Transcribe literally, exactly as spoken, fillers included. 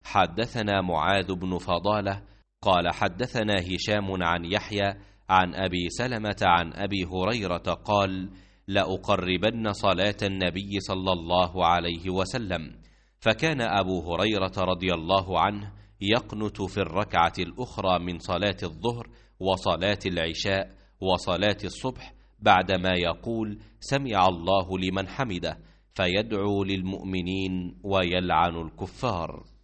حدثنا معاذ بن فضالة قال حدثنا هشام عن يحيى عن أبي سلمة عن أبي هريرة قال: لأقربن صلاة النبي صلى الله عليه وسلم. فكان أبو هريرة رضي الله عنه يقنت في الركعة الأخرى من صلاة الظهر وصلاة العشاء وصلاة الصبح بعدما يقول: سمع الله لمن حمده، فيدعو للمؤمنين ويلعن الكفار.